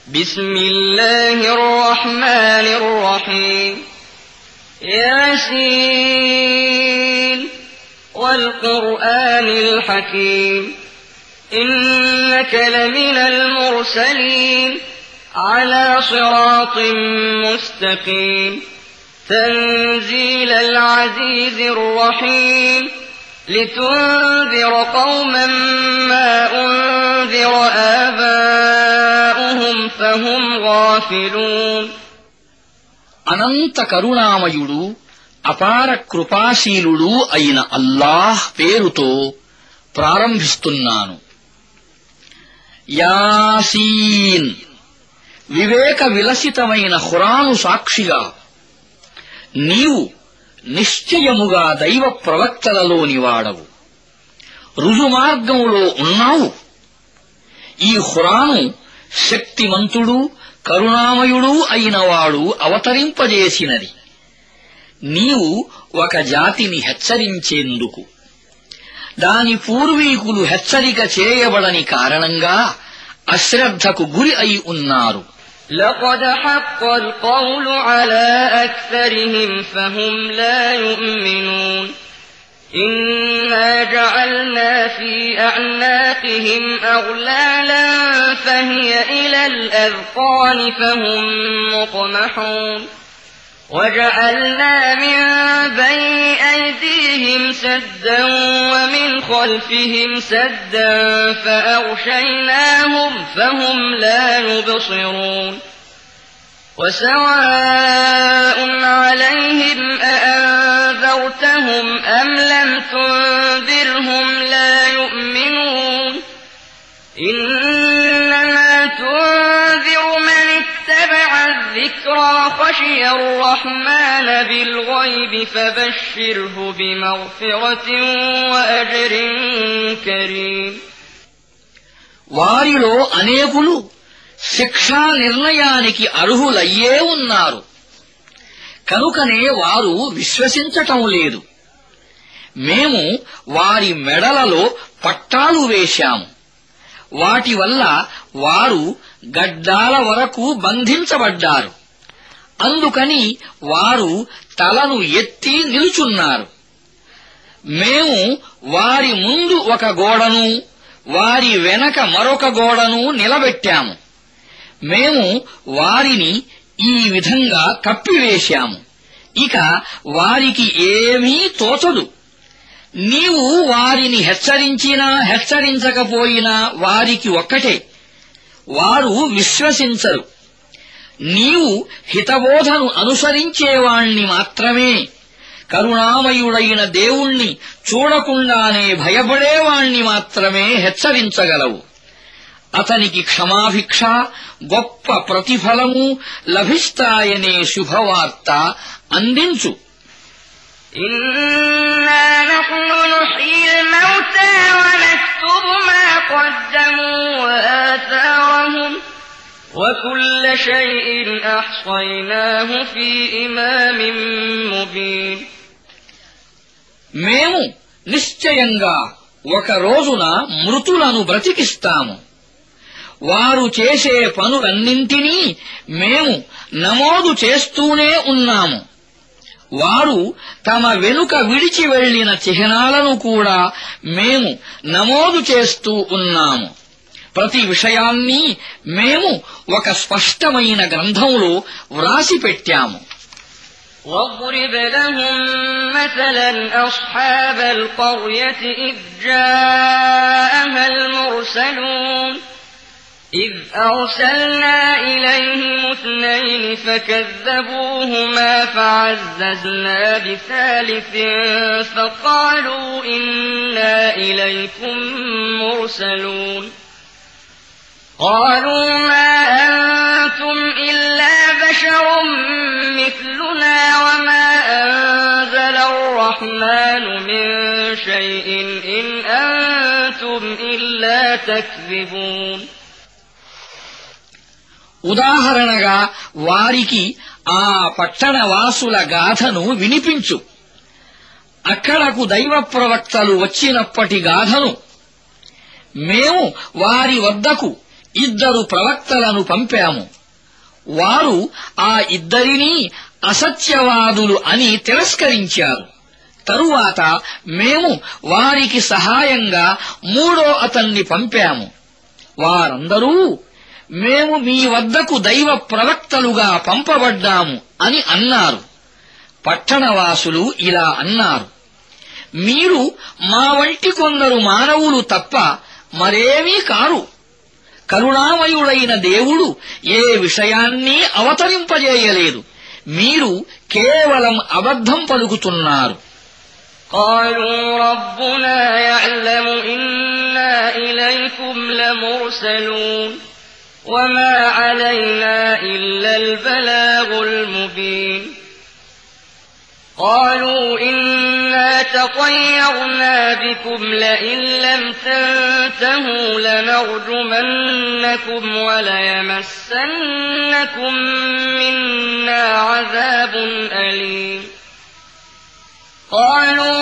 بسم الله الرحمن الرحيم ياسين والقرآن الحكيم إنك لمن المرسلين على صراط مستقيم تنزيل العزيز الرحيم لتنذر قوما ما أنذر آباؤهم فهم غافلون అనంత కరుణామయుడు అపార కృపాశీలుడు అయిన అల్లాహ్ పేరుతో ప్రారంభిస్తున్నాను. యాసీన్ వివేక విలసితమైన ఖురాను సాక్షిగా నీవు నిశ్చయముగా దైవ ప్రవక్తలలోని వాడవు, రుజుమార్గంలో ఉన్నావు. ఈ ఖురాను శక్తిమంతుడు కరుణామయుడు అయినవాడు అవతరింపజేసినది. నీవు ఒక జాతిని హెచ్చరించేందుకు, దాని పూర్వీకులు హెచ్చరిక చేయబడని కారణంగా అశ్రద్ధకు గురి అయి ఉన్నారు. لقد حق القول على أكثرهم فهم لا يؤمنون إنا جعلنا في أعناقهم أغلالا فهي إلى الأذقان فهم مقمحون وجعلنا من بين أيديهم سدا ومن خلفهم سدا فأغشيناهم فهم لا يبصرون وسواء عليهم أأنذرتهم أم لم تنذرهم لا يؤمنون إنما تنذر من اتبع الذكرى خشي الرحمن بالغيب فبشره بمغفرة وأجر كريم వారిలో అనేకులు శిక్షా నిర్ణయానికి అర్హులయ్యే ఉన్నారు, కనుకనే వారు విశ్వసించటం లేదు. మేము వారి మెడలలో పట్టాలు వేశాము, వాటి వల్ల వారు గడ్డాల వరకు బంధించబడ్డారు. అందుకని వారు తలను ఎత్తి నిలుచున్నారు. మేము వారి ముందు ఒక గోడను, వారి వెనక మరొక గోడను నిలబెట్టాము. మేము వారిని ఈ విధంగా కప్పివేశాము, ఇక వారికి ఏమీ తోచదు. నీవు వారిని హెచ్చరించినా హెచ్చరించకపోయినా వారికి ఒక్కటే, వారు విశ్వసించరు. నీవు హితబోధను అనుసరించేవాణ్ణి మాత్రమే, కరుణామయుడైన దేవుణ్ణి చూడకుండానే భయపడేవాణ్ణి మాత్రమే హెచ్చరించగలవు. అతనికి క్షమాభిక్ష, గొప్ప ప్రతిఫలము లభిస్తాయనే శుభవార్త అందించు. إنا نحن نحيي الموتى ونكتب ما قدموا وآثارهم وكل شيء أحصيناه في إمام مبين మేము నిశ్చయంగా ఒక రోజున మృతులను బ్రతికిస్తాము. వారు చేసే పనులన్నింటినీ మేము నమోదు చేస్తూనే ఉన్నాము. వారు తమ వెనుక విడిచి వెళ్లిన చిహ్నాలను కూడా మేము నమోదు చేస్తూ ఉన్నాము. ప్రతి విషయాన్ని మేము ఒక స్పష్టమైన గ్రంథంలో వ్రాసిపెట్టాము. واضرب لهم مثلا أصحاب القرية إذ جاءها المرسلون إذ أرسلنا إليهم 2 فكذبوهما فعززنا بثالث فقالوا إنا إليكم مرسلون قالوا ما أنتم إلا بشر مثلنا وما أنزل الرحمن من شيء إن أنتم إلا تكذبون ఉదాహరణగా వారికి ఆ పట్టణవాసుల గాథను వినిపించు. అక్కడకు దైవ ప్రవక్తలు వచ్చినప్పటి గాథను. మేము వారి వద్దకు 2 ప్రవక్తలను పంపాము. వారు ఆ ఇద్దరినీ అసత్యవాదులు అని తిరస్కరించారు. తరువాత మేము వారికి సహాయంగా 3వ అతన్ని పంపాము. వారందరూ మేము మీ వద్దకు దైవ ప్రవక్తలుగా పంపబడ్డాము అని అన్నారు. పట్టణవాసులు ఇలా అన్నారు, మీరు మా వంటి కొందరు మానవులు తప్ప మరేమీ కారు. కరుణామయుడైన దేవుడు ఏ విషయాన్ని అవతరింపజేయలేదు. మీరు కేవలం అబద్ధం పలుకుతున్నారు. قالوا ربنا يعلم إنا إليكم لمرسلون وما علينا إلا البلاغ المبين قالوا إنا تطيرنا بكم لئن لم تنتهوا لنرجمنكم وليمسنكم منا عذاب أليم قالوا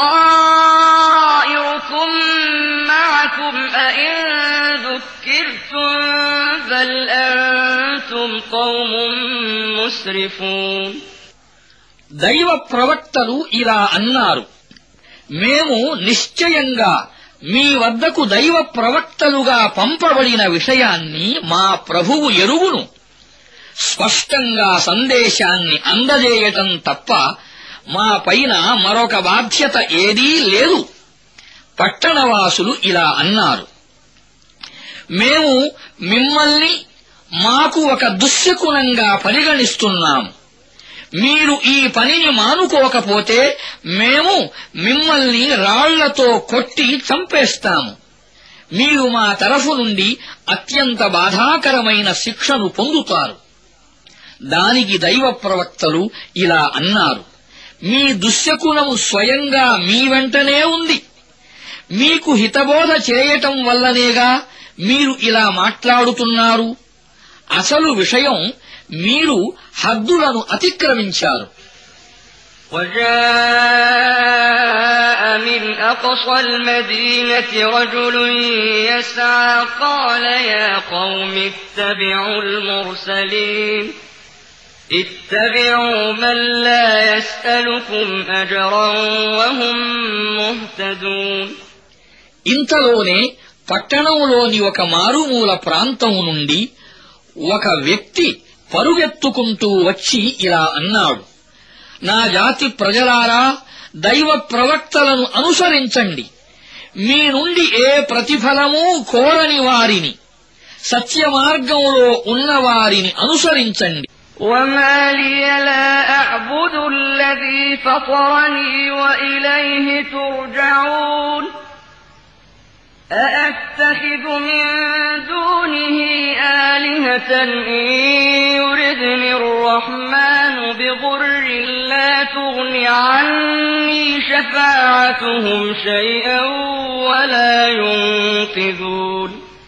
طائركم معكم أئن ذكرتم بل أنتم قوم مسرفون దైవ ప్రవక్తలు ఇలా అన్నారు, మేము నిశ్చయంగా మీ వద్దకు దైవ ప్రవక్తలుగా పంపబడిన విషయాన్ని మా ప్రభువు ఎరుగును. స్పష్టంగా సందేశాన్ని అందజేయటం తప్ప మా పైన మరొక బాధ్యత ఏదీ లేదు. పట్టణవాసులు ఇలా అన్నారు, మేము మిమ్మల్ని మాకు ఒక దుశ్శకునంగా పరిగణిస్తున్నాము. మీరు ఈ పనిని మానుకోకపోతే మేము మిమ్మల్ని రాళ్లతో కొట్టి చంపేస్తాము. మీరు మా తరఫు నుండి అత్యంత బాధాకరమైన శిక్షను పొందుతారు. దానికి దైవ ప్రవక్తలు ఇలా అన్నారు, మీ దుశ్శకునము స్వయంగా మీ వెంటనే ఉంది. మీకు హితబోధ చేయటం వల్లనేగా మీరు ఇలా మాట్లాడుతున్నారు. అసలు విషయం మీరు హద్దులను అతిక్రమించారు. وجاء من أقصى المدينة رجل يسعى قال يا قوم اتبعوا المرسلين اتبعوا من لا يسألكم أجرا وهم مهتدون ఇంతలోనే పట్టణంలోని ఒక మారుమూల ప్రాంతం నుండి ఒక వ్యక్తి పరుగెత్తుకుంటూ వచ్చి ఇలా అన్నాడు, నా జాతి ప్రజలారా, దైవ ప్రవక్తలను అనుసరించండి. మీ నుండి ఏ ప్రతిఫలమూ కోరని వారిని, సత్యమార్గంలో ఉన్నవారిని అనుసరించండి. وما لي لا أعبد الذي فطرني وإليه ترجعون أأتخذ من دونه آلهة إن يردني الرحمن بضر لا تغن عني شفاعتهم شيئا ولا ينقذون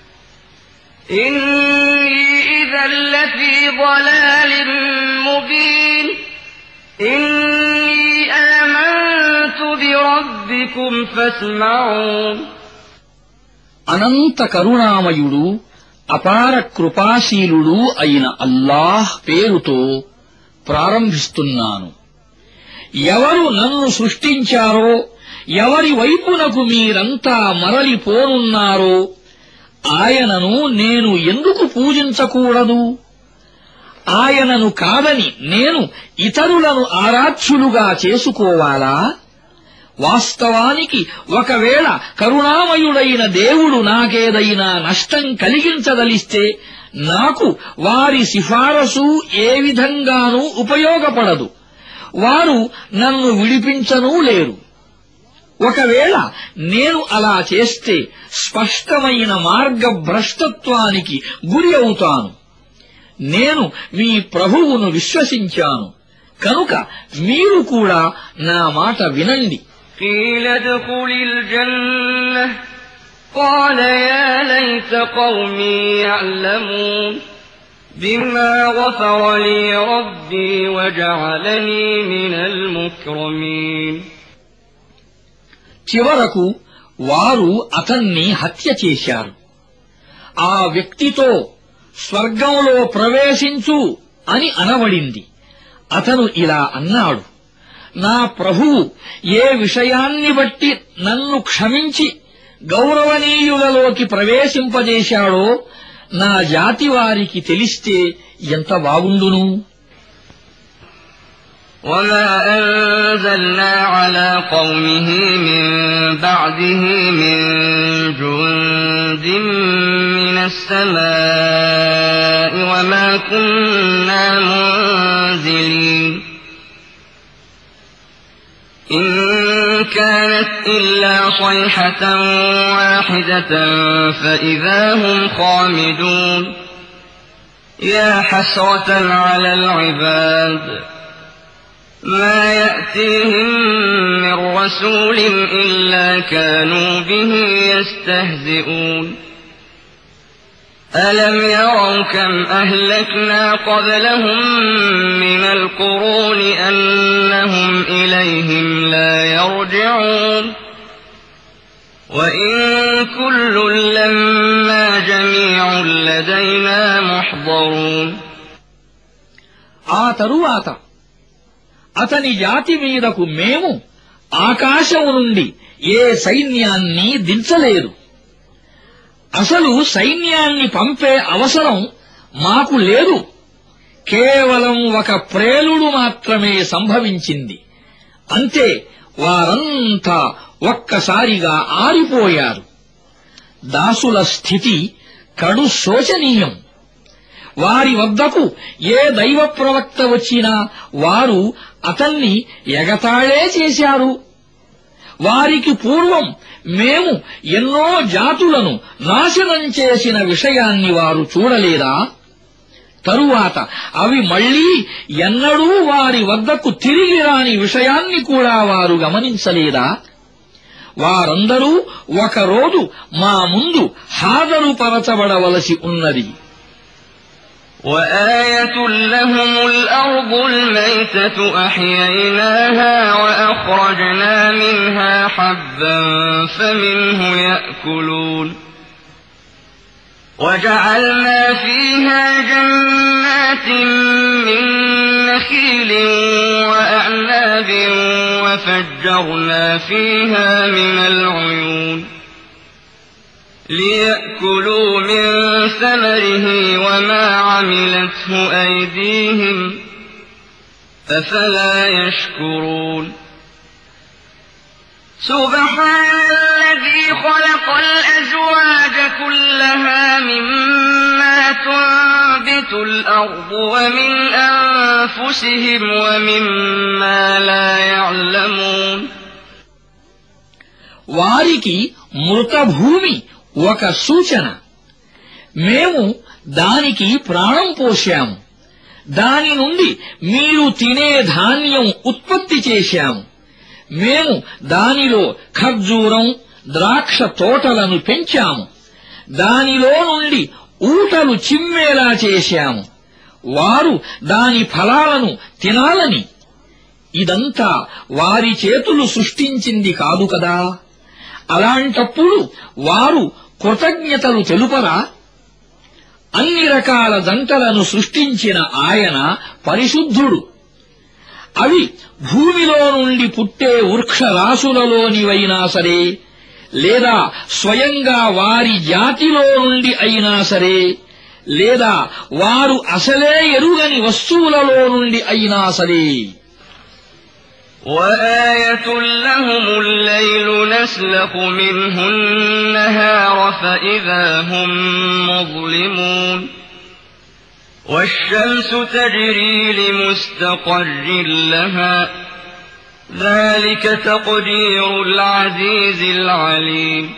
إني إذا لفي ضلال مبين إني آمنت بربكم فاسمعون అనంత కరుణామయుడు అపార కృపాశీలుడు అయిన అల్లాహ్ పేరుతో ప్రారంభిస్తున్నాను. ఎవరు నన్ను సృష్టించారో, ఎవరి వైపునకు మీరంతా మరలిపోనున్నారో ఆయనను నేను ఎందుకు పూజించకూడదు? ఆయనను కాదని నేను ఇతరులను ఆరాధ్యులుగా చేసుకోవాలా? వాస్తవానికి ఒకవేళ కరుణామయుడైన దేవుడు నాకేదైనా నష్టం కలిగించదలిస్తే నాకు వారి సిఫారసు ఏ విధంగానూ ఉపయోగపడదు. వారు నన్ను విడిపించనూ లేరు. ఒకవేళ నేను అలా చేస్తే స్పష్టమైన మార్గభ్రష్టత్వానికి గురి అవుతాను. నేను మీ ప్రభువును విశ్వసించాను కనుక మీరు కూడా నా మాట వినండి. قيل ادخل الجنة قال يا ليت قومي يعلمون بما غفر لي ربي وجعلني من المكرمين చివరకు వారు అతన్ని హత్య చేశారు. ఆ వ్యక్తితో స్వర్గంలో ప్రవేశించు అని అనబడింది. అతను ఇలా అన్నాడు, నా ప్రభువు ఏ విషయాన్ని బట్టి నన్ను క్షమించి గౌరవనీయులలోకి ప్రవేశింపజేశాడో నా జాతి వారికి తెలిస్తే ఎంత బాగుండును. وما أنزلنا على قومه من بعده من جند من السماء وما كنا منزلين إن كانت إلا صيحة واحدة فإذا هم خامدون يا حسرة على العباد ما يأتيهم من رسول إلا كانوا به يستهزئون ألم يروا كم أهلكنا قبلهم من القرون أنهم إليهم لا يرجعون وإن كل لما جميع لدينا محضرون. ఆ తరువాత అతని జాతి మీదకు మేము ఆకాశం నుండి ఏ సైన్యాన్ని దించలేదు. అసలు సైన్యాన్ని పంపే అవసరం మాకు లేదు. కేవలం ఒక ప్రేలుడు మాత్రమే సంభవించింది. అంతే, వారంతా ఒక్కసారిగా ఆరిపోయారు. దాసుల స్థితి కడు శోచనీయం. వారి వద్దకు ఏ దైవ ప్రవక్త వచ్చినా వారు అతన్ని ఎగతాళే చేశారు. వారికి పూర్వం మేము ఎన్నో జాతులను నాశనం చేసిన విషయాన్ని వారు చూడలేదా? తరువాత అవి మళ్లీ ఎన్నడూ వారి వద్దకు తిరిగి రాని విషయాన్ని కూడా వారు గమనించలేదా? వారందరూ ఒకరోజు మా ముందు హాజరుపరచబడవలసి ఉన్నది. وآية لهم الأرض الميتة أحييناها وأخرجنا منها حبا فمنه يأكلون وجعلنا فيها جنات من نخيل وأعناب وفجرنا فيها من العيون ليأكلوا من ثمره وما عملته أيديهم أفلا يشكرون. سبحان الذي خلق الأزواج كلها مما تنبت الأرض ومن أنفسهم ومما لا يعلمون. వారికి మృతభూమి ఒక సూచన. మేము దానికి ప్రాణం పోశాము. దాని నుండి మీరు తినే ధాన్యం ఉత్పత్తి చేశాము. మేము దానిలో ఖర్జూరం, ద్రాక్ష తోటలను పెంచాము. దానిలో నుండి ఊటలు చిమ్మేలా చేశాము. వారు దాని ఫలాలను తినాలని. ఇదంతా వారి చేతులు సృష్టించింది కాదు కదా. అలాంటప్పుడు వారు కృతజ్ఞతలు తెలుపరా? అన్ని రకాల జంటలను సృష్టించిన ఆయన పరిశుద్ధుడు. అవి భూమిలో నుండి పుట్టే వృక్షరాశులలోనివైనా సరే, లేదా స్వయంగా వారి జాతిలో నుండి అయినా సరే, లేదా వారు అసలే ఎరుగని వస్తువులలో నుండి అయినా సరే. وآية لهم الليل نسلخ منه النهار فإذا هم مظلمون والشمس تجري لمستقر لها ذلك تقدير العزيز العليم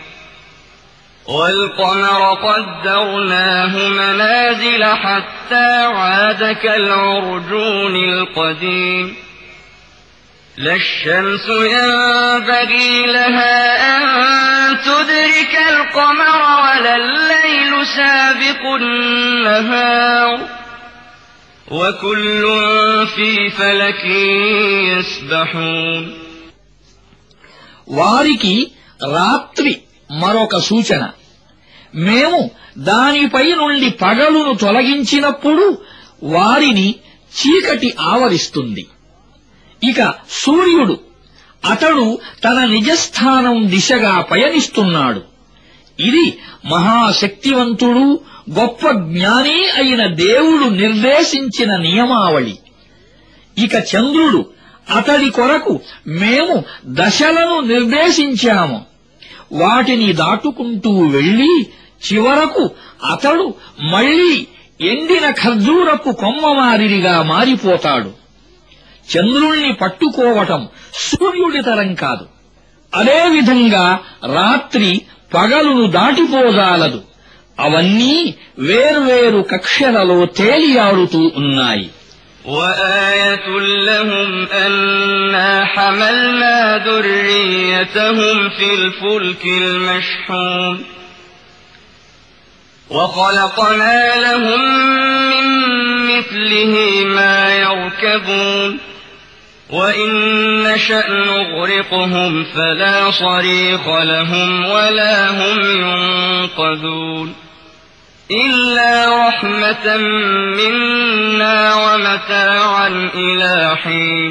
والقمر قدرناه منازل حتى عاد كالعرجون القديم لا الشمس ينبغي لها أن تدرك القمر ولا الليل سابق النهار وكل في فلك يسبحون. వారికి రాత్రి మరొక సూచన. మేము దానిపై నుండి పగలును తొలగించినప్పుడు వారిని చీకటి ఆవరిస్తుంది. ఇక సూర్యుడు అతడు తన నిజస్థానం దిశగా పయనిస్తున్నాడు. ఇది మహాశక్తివంతుడు గొప్ప జ్ఞాని అయిన దేవుడు నిర్దేశించిన నియమావళి. ఇక చంద్రుడు అతడి కొరకు మేము దశలను నిర్దేశించాము. వాటిని దాటుకుంటూ వెళ్లి చివరకు అతడు మళ్లీ ఎండిన ఖర్జూరపు కొమ్మ మాదిరిగా మారిపోతాడు. చంద్రుణ్ణి పట్టుకోవటం సూర్యుడి తరం కాదు. అదేవిధంగా రాత్రి పగలును దాటిపోజాలదు. అవన్నీ వేర్వేరు కక్షలలో తేలియాడుతూ ఉన్నాయి. وآية لهم أنا حملنا ذريتهم في الفلك المشحون وخلقنا لهم من مثله ما يركبون وإن نشأ نغرقهم فلا صريخ لهم ولا هم ينقذون إلا رحمة منا ومتاعا إلى حين.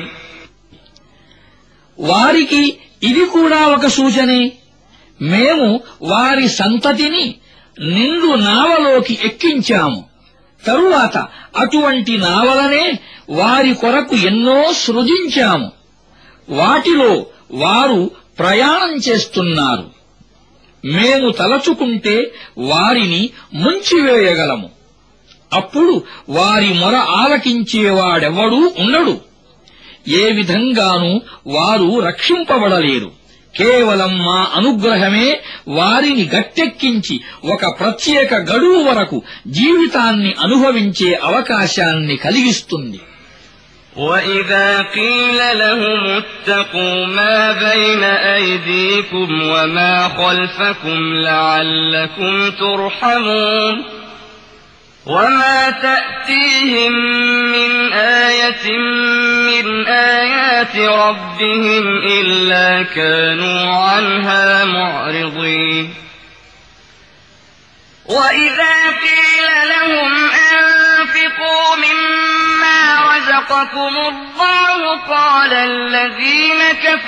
వారికి ఇది కూడా ఒక సూచనే. మేము వారి సంతతిని నిండు నావలోకి ఎక్కించాము. తరువాత అటువంటి నావలనే వారి కొరకు ఎన్నో సృజించాము. వాటిలో వారు ప్రయాణం చేస్తున్నారు. మేము తలచుకుంటే వారిని ముంచివేయగలము. అప్పుడు వారి మొర ఆలకించేవాడెవడూ ఉండడు. ఏ విధంగానూ వారు రక్షింపబడలేరు. కేవలం మా అనుగ్రహమే వారిని గట్టెక్కించి ఒక ప్రత్యేక గడువు వరకు జీవితాన్ని అనుభవించే అవకాశాన్ని కలిగిస్తుంది. وَإِذَا قِيلَ لَهُمُ اتَّقُوا مَا بَيْنَ أَيْدِيكُمْ وَمَا خَلْفَكُمْ لَعَلَّكُمْ تُرْحَمُونَ وَمَا تَأْتِيهِمْ مِنْ آيَةٍ مِنْ آيَاتِ رَبِّهِمْ إِلَّا كَانُوا عَنْهَا مُعْرِضِينَ وَإِذَا قِيلَ لَهُمْ أَنفِقُوا مِمَّا رَزَقَكُمُ اللَّهُ قَالَ الَّذِينَ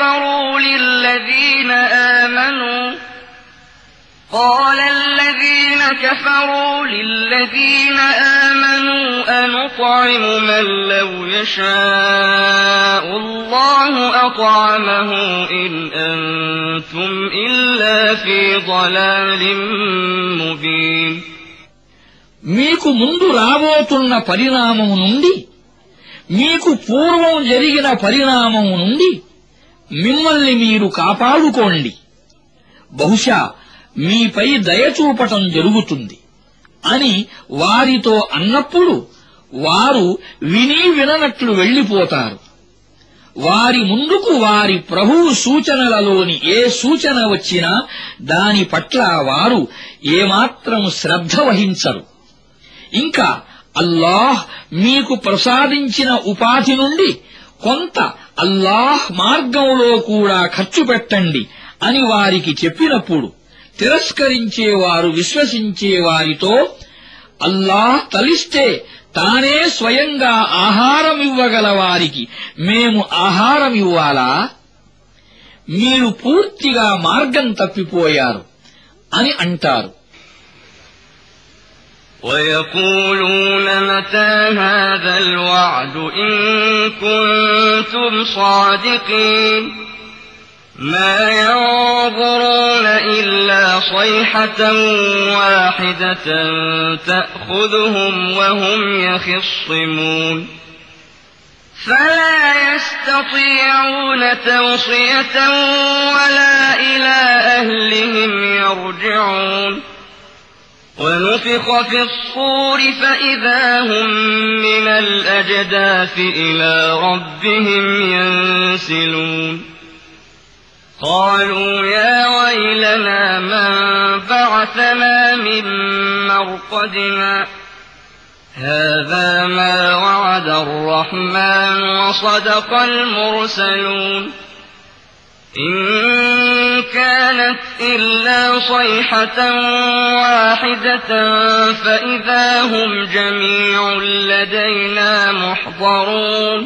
كَفَرُوا لِلَّذِينَ آمَنُوا أَنُطْعِمُ مَن لَّوْ يَشَاءُ اللَّهُ أَطْعَمَهُ إِنْ أَنتُمْ إِلَّا فِي ضَلَالٍ مُّبِينٍ. మీకు ముందు రాబోతున్న పరిణామము నుండి, మీకు పూర్వం జరిగిన పరిణామము నుండి మిమ్మల్ని మీరు కాపాడుకోండి. బహుశా మీపై దయచూపటం జరుగుతుంది అని వారితో అన్నప్పుడు వారు విని విననట్లు వెళ్లిపోతారు. వారి ముందుకు వారి ప్రభువు సూచనలలోని ఏ సూచన వచ్చినా దాని పట్ల వారు ఏమాత్రం శ్రద్ధ వహించరు. ఇంకా అల్లాహ్ మీకు ప్రసాదించిన ఉపాధి నుండి కొంత అల్లాహ్ మార్గంలో కూడా ఖర్చు పెట్టండి అని వారికి చెప్పినప్పుడు తిరస్కరించేవారు విశ్వసించే వారితో అల్లాహ్ తలిస్తే తానే స్వయంగా ఆహారమివ్వగల వారికి మేము ఆహారమివ్వాలా? మీరు పూర్తిగా మార్గం తప్పిపోయారు అని అంటారు. وَيَقُولُونَ مَتَىٰ هَٰذَا الْوَعْدُ إِن كُنتُمْ صَادِقِينَ مَا يَنظُرُونَ إِلَّا صَيْحَةً وَاحِدَةً تَأْخُذُهُمْ وَهُمْ يَخِصِّمُونَ فَلَا يَسْتَطِيعُونَ تَوْصِيَةً وَلَا إِلَىٰ أَهْلِهِمْ يَرْجِعُونَ وَنُفِخَ فِي الصُّورِ فَإِذَا هُم مِّنَ الْأَجْدَاثِ إِلَىٰ رَبِّهِمْ يَنسِلُونَ قَالُوا يَا وَيْلَنَا مَن بَعَثَنَا مِن مَّرْقَدِنَا هَٰذَا مَا وَعَدَ الرَّحْمَٰنُ وَصَدَقَ الْمُرْسَلُونَ إن كانت إلا صيحة واحدة فإذا هم جميع لدينا محضرون.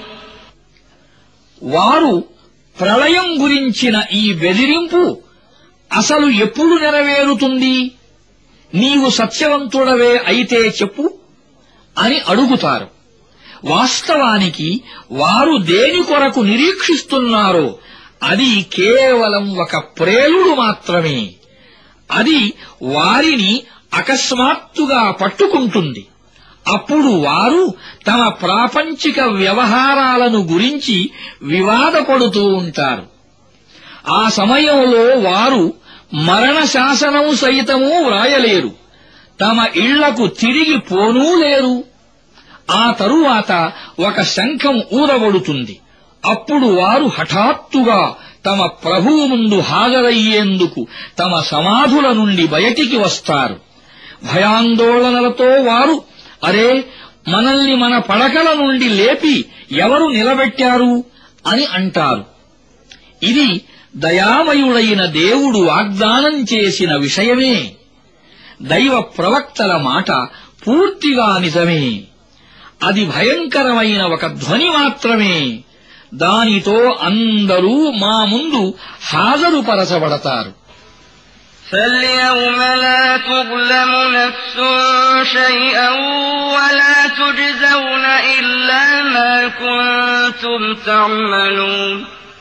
వారు ప్రళయం గురించిన ఈ బెదిరింపు అసలు ఎప్పుడు నెరవేరుతుంది? నీవు సత్యవంతుడవే అయితే చెప్పు అని అడుగుతారు. వాస్తవానికి వారు దేని కొరకు నిరీక్షిస్తున్నారో అది కేవలం ఒక ప్రేలుడు మాత్రమే. అది వారిని అకస్మాత్తుగా పట్టుకుంటుంది. అప్పుడు వారు తమ ప్రాపంచిక వ్యవహారాలను గురించి వివాదపడుతూ ఉంటారు. ఆ సమయంలో వారు మరణ శాసనం సైతమూ వ్రాయలేరు. తమ ఇళ్లకు తిరిగి పోనూ లేరు. ఆ తరువాత ఒక శంఖం ఊదబడుతుంది. అప్పుడు వారు హఠాత్తుగా తమ ప్రభువు ముందు హాజరయ్యేందుకు తమ సమాధుల నుండి బయటికి వస్తారు. భయాందోళనలతో వారు, అరే, మనల్ని మన పడకల నుండి లేపి ఎవరు నిలబెట్టారు అని అంటారు. ఇది దయామయుడైన దేవుడు వాగ్దానం చేసిన విషయమే. దైవ ప్రవక్తల మాట పూర్తిగా నిజమే. అది భయంకరమైన ఒక ధ్వని మాత్రమే. దానితో అందరూ మా ముందు హాజరుపరచబడతారు. فاليوم لا تظلم نفس شيئا ولا تجزون إلا ما كنتم تعملون.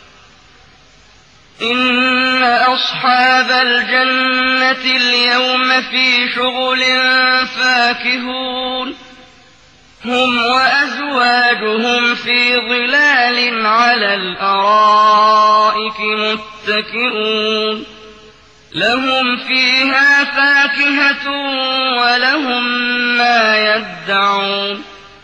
إن أصحاب الجنة اليوم في شغل فاكهون هم وأزواجهم في ظلال على الأرائك متكئون لهم فيها فاكهة ولهم ما يدعون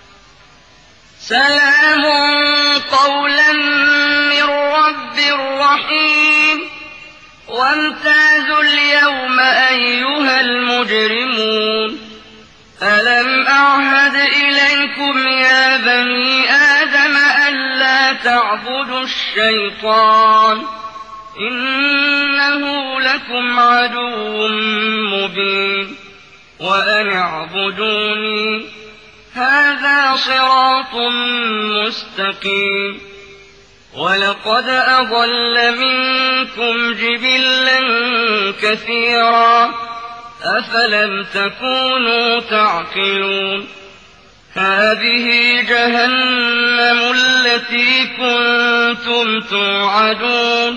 سلام قولا من رب رحيم وامتازوا اليوم أيها المجرمون ألم أعهد إليكم يا بني آدم ألا تعبدوا الشيطان إنه لكم عدو مبين وأن اعبدوني هذا صراط مستقيم ولقد أضل منكم جبلا كثيرا أفلم تكونوا تعقلون هذه جهنم التي كنتم توعدون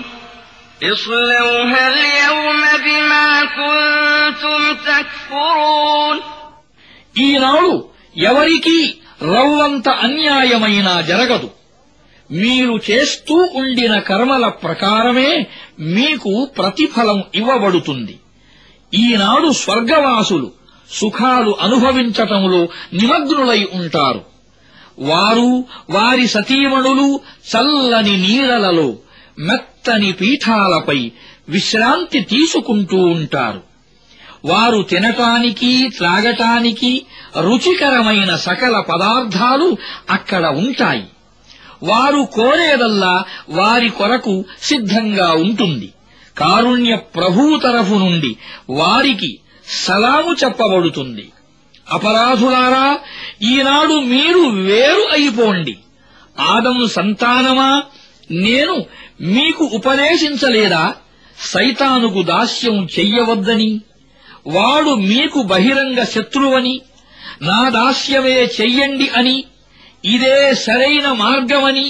اصلوها اليوم بما كنتم تكفرون. ఈనాడు ఎవరికీ రవ్వంత అన్యాయమైనా జరగదు. మీరు చేస్తూ ఉండిన కర్మల ప్రకారమే మీకు ప్రతిఫలం ఇవ్వబడుతుంది. ఈనాడు స్వర్గవాసులు సుఖాలు అనుభవించటంలో నిమగ్నులై ఉంటారు. వారు వారి సతీమణులు చల్లని నీడలలో మెత్తని పీఠాలపై విశ్రాంతి తీసుకుంటూ ఉంటారు. వారు తినటానికి త్రాగటానికి రుచికరమైన సకల పదార్థాలు అక్కడ ఉంటాయి. వారు కోరేదల్లా వారి కొరకు సిద్ధంగా ఉంటుంది. కారుణ్య ప్రభువు తరఫు నుండి వారికి సలాము చెప్పబడుతుంది. అపరాధులారా, ఈనాడు మీరు వేరు అయిపోండి. ఆదము సంతానమా, నేను మీకు ఉపదేశించలేదా సైతానుకు దాస్యం చెయ్యవద్దని? వాడు మీకు బహిరంగ శత్రువని, నా దాస్యమే చెయ్యండి అని, ఇదే సరైన మార్గమని.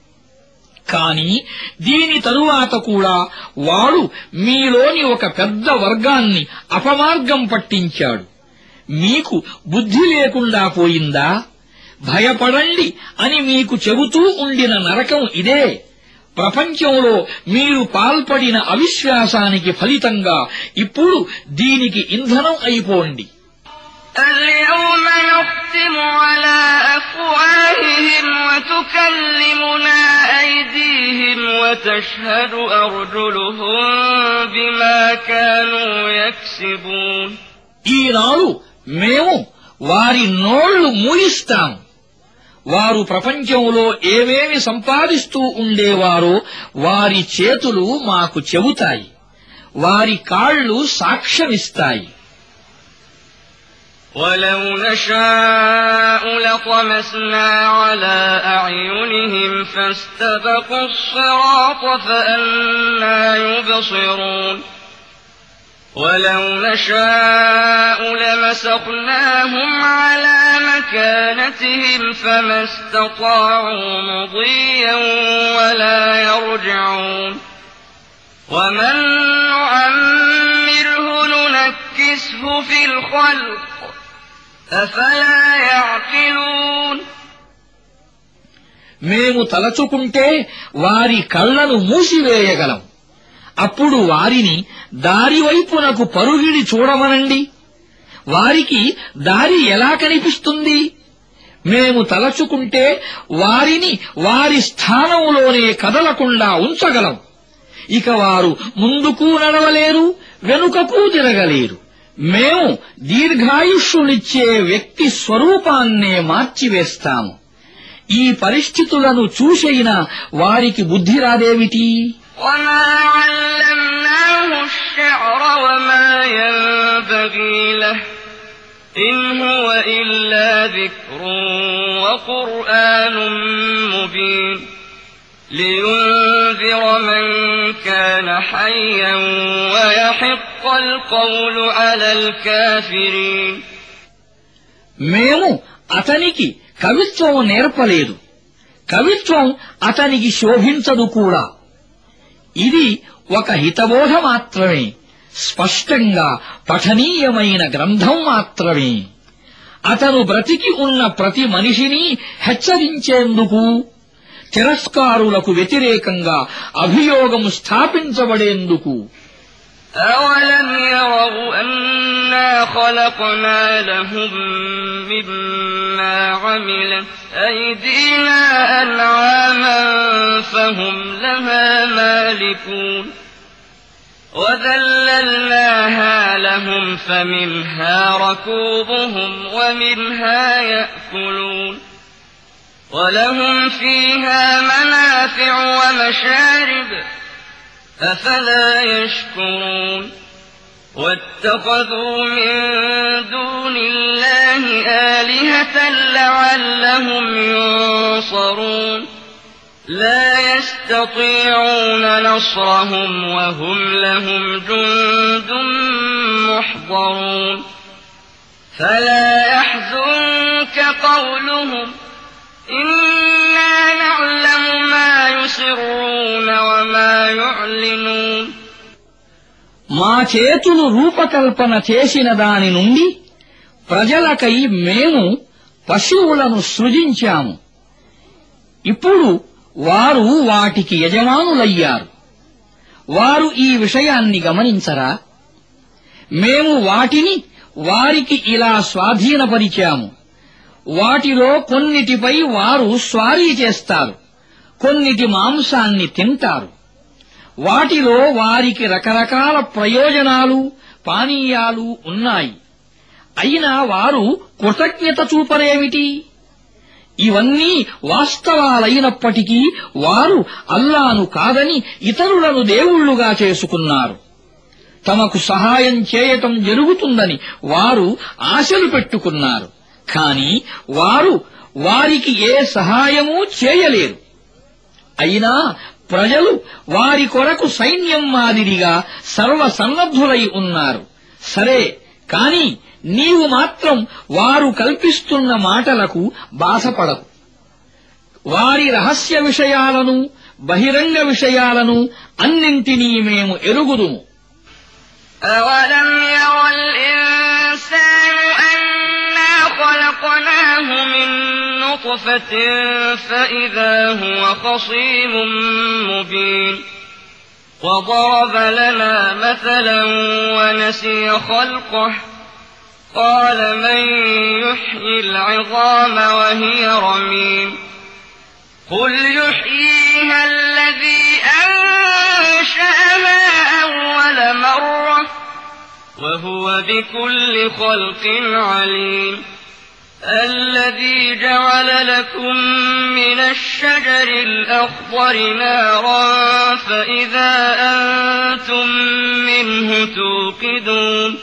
కాని దీని తరువాత కూడా వాడు మీలోని ఒక పెద్ద వర్గాన్ని అపమార్గం పట్టించాడు. మీకు బుద్ధి లేకుండా పోయిందా? భయపడండి అని మీకు చెబుతూ ఉండిన నరకం ఇదే. ప్రపంచంలో మీరు పాల్పడిన అవిశ్వాసానికి ఫలితంగా ఇప్పుడు దీనికి ఇంధనం అయిపోండి. اليوم نختم على أفواههم وتكلمنا أيديهم وتشهد أرجلهم بما كانوا يكسبون. ఈనాడు మేము వారి నోళ్లు మూయిస్తాం, వారు ప్రపంచంలో ఏమేమి సంపాదిస్తూ ఉండేవారో వారి చేతులు మాకు చెబుతాయి, వారి కాళ్ళు సాక్ష్యమిస్తాయి. وَلَوْ نَشَاءُ لَطَمَسْنَا عَلَى أَعْيُنِهِمْ فَاسْتَبَقُوا الصِّرَاطَ فَأَنَّىٰ يُبْصِرُونَ وَلَوْ نَشَاءُ لَمَسَخْنَاهُمْ عَلَىٰ مَكَانَتِهِمْ فَمَا اسْتَطَاعُوا مُضِيًّا وَلَا يَرْجِعُونَ وَمَن نُّعَمِّرْهُ نُنَكِّسْهُ فِي الْخَلْقِ أَفَلَا يَعْقِلُونَ మేము తలచుకుంటే వారి కళ్లను మూసివేయగలం. అప్పుడు వారిని దారివైపునకు పరుగిడి చూడమనండి. వారికి దారి ఎలా కనిపిస్తుంది? మేము తలచుకుంటే వారిని వారి స్థానంలోనే కదలకుండా ఉంచగలం. ఇక వారు ముందుకు నడవలేరు, వెనుకకు తిరగలేరు. మేము దీర్ఘాయుష్యునిచ్చే వ్యక్తి స్వరూపాన్నే మార్చివేస్తాము. ఈ పరిస్థితులను చూసైనా వారికి బుద్ధి రాదేమిటి? وَمَا عَلَّمْنَاهُ الشِّعْرَ وَمَا يَنبَغِي لَهُ إِنْ هُوَ إِلَّا ذِكْرٌ وَقُرْآنٌ مُّبِينٌ لِيُنذِرَ مَن كَانَ حَيًّا وَيَحِقَّ الْقَوْلُ عَلَى الْكَافِرِينَ మేము అతనికి కవిత్వం నేర్పలేదు. కవిత్వం అతనికి శోభించదు కూడా. ఇది ఒక హితబోధ మాత్రమే, స్పష్టంగా పఠనీయమైన గ్రంథం మాత్రమే. అతను బ్రతికి ఉన్న ప్రతి మనిషిని హెచ్చరించేందుకు, తిరస్కారులకు వ్యతిరేకంగా అభియోగం స్థాపించబడేందుకు. أَوَلَمْ يَرَوْا أَنَّا خَلَقْنَا لَهُم مِّمَّا عَمِلَتْ أَيْدِينَا أَنْعَامًا فَهُمْ لَهَا مَالِكُونَ وَذَلَّلْنَاهَا لَهُمْ فَمِنْهَا رَكُوبُهُمْ وَمِنْهَا يَأْكُلُونَ وَلَهُمْ فِيهَا مَنَافِعُ وَمَشَارِبُ أَفَلَا يَشْكُرُونَ وَاتَّخَذُوا مِن دُونِ اللَّهِ آلِهَةً لَّعَلَّهُمْ يُنصَرُونَ لَا يَسْتَطِيعُونَ نَصْرَهُمْ وَهُمْ لَهُمْ جُندٌ مُّحْضَرُونَ فَلَا يَحْزُنكَ قَوْلُهُمْ إِنَّا نَعْلَمُ مَا يُسِرُّونَ وَمَا يُعْلِنُونَ మా చేతులు రూపకల్పన చేసిన దాని నుండి ప్రజలకై మేము పశువులను సృజించాము. ఇప్పుడు వారు వాటికి యజమానులయ్యారు. వారు ఈ విషయాన్ని గమనించరా? మేము వాటిని వారికి ఇలా స్వాధీనపరిచాము. వాటిలో కొన్నిటిపై వారు స్వారీ చేస్తారు, కొన్నిటి మాంసాన్ని తింటారు. వాటిలో వారికి రకరకాల ప్రయోజనాలు, పానీయాలు ఉన్నాయి. అయినా వారు కృతజ్ఞత చూపరేమిటి? ఇవన్నీ వాస్తవాలైనప్పటికీ వారు అల్లాను కాదని ఇతరులను దేవుళ్లుగా చేసుకున్నారు. తమకు సహాయం చేయటం జరుగుతుందని వారు ఆశలు పెట్టుకున్నారు. కాని వారు వారికి ఏ సహాయమూ చేయలేరు. అయినా ప్రజలు వారి కొరకు సైన్యం మాదిరిగా సర్వసన్నద్ధులై ఉన్నారు. సరే, కాని నీవు మాత్రం వారు కల్పిస్తున్న మాటలకు బాధపడకు. వారి రహస్య విషయాలను, బహిరంగ విషయాలను అన్నింటినీ మేము ఎరుగుదుము. أَوَلَمْ يَرَ الْإِنسَانُ أَنَّا خَلَقْنَاهُ مِن نُّطْفَةٍ فَإِذَا هُوَ خَصِيمٌ مُّبِينٌ وَضَرَبَ لَنَا مَثَلًا وَنَسِيَ خَلْقَهُ قَالَ مَن يُحْيِي الْعِظَامَ وَهِيَ رَمِيمٌ قُلْ يُحْيِيهَا الَّذِي أَنشَأَهَا أَوَّلَ مَرَّةٍ وَهُوَ بِكُلِّ خَلْقٍ عَلِيمٌ الذي جعل لكم من الشجر الأخضر نارا فإذا أنتم منه توقدون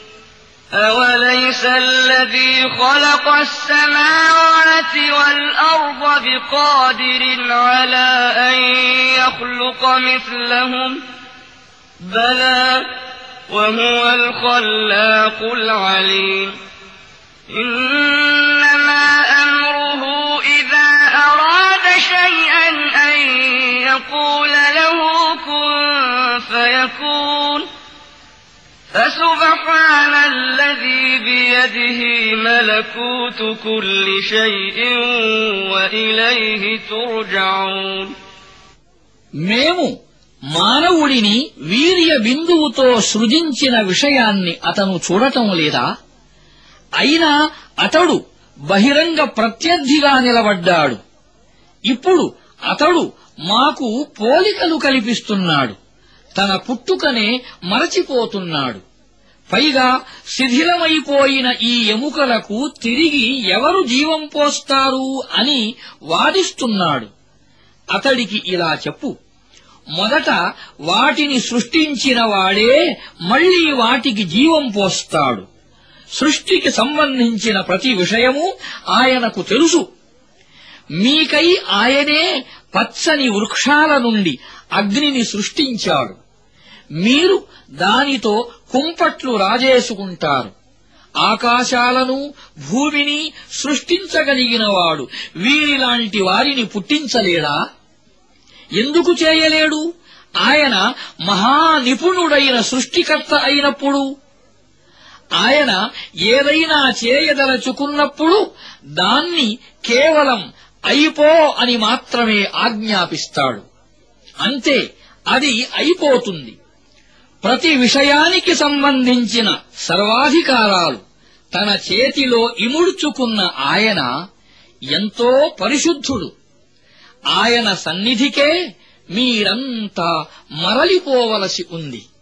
أوليس الذي خلق السماوات والأرض بقادر على أن يخلق مثلهم بلى وهو الخلاق العليم إنما أمره إذا أراد شيئا أن يقول له كن فيكون فسبحان الذي بيده ملكوت كل شيء وإليه ترجعون మేము మానవుడిని వీర్య బిందువుతో సృజించిన విషయాన్ని అతను చూడటం లేదా? అయినా అతడు బహిరంగ ప్రత్యర్థిగా నిలబడ్డాడు. ఇప్పుడు అతడు మాకు పోలికలు కల్పిస్తున్నాడు. తన పుట్టుకనే మరచిపోతున్నాడు. పైగా శిథిలమైపోయిన ఈ ఎముకలకు తిరిగి ఎవరు జీవం పోస్తారు అని వాదిస్తున్నాడు. అతడికి ఇలా చెప్పు, మొదట వాటిని సృష్టించిన వాడే మళ్లీ వాటికి జీవం పోస్తాడు. సృష్టికి సంబంధించిన ప్రతి విషయము ఆయనకు తెలుసు. మీకై ఆయనే పచ్చని వృక్షాల నుండి అగ్నిని సృష్టించాడు. మీరు దానితో కుంపట్లు రాజేసుకుంటారు. ఆకాశాలను భూమిని సృష్టించగలిగినవాడు వీరిలాంటి వారిని పుట్టించలేడా? ఎందుకు చేయలేడు? ఆయన మహానిపుణుడైన సృష్టికర్త అయినప్పుడు. ఆయన ఏదైనా చేయదలచుకున్నప్పుడు దాన్ని కేవలం అయిపో అని మాత్రమే ఆజ్ఞాపిస్తాడు. అంతే, అది అయిపోతుంది. ప్రతి విషయానికి సంబంధించిన సర్వాధికారాలు తన చేతిలో ఇముడ్చుకున్న ఆయన ఎంతో పరిశుద్ధుడు. ఆయన సన్నిధికే మీరంతా మరలిపోవలసి ఉంది.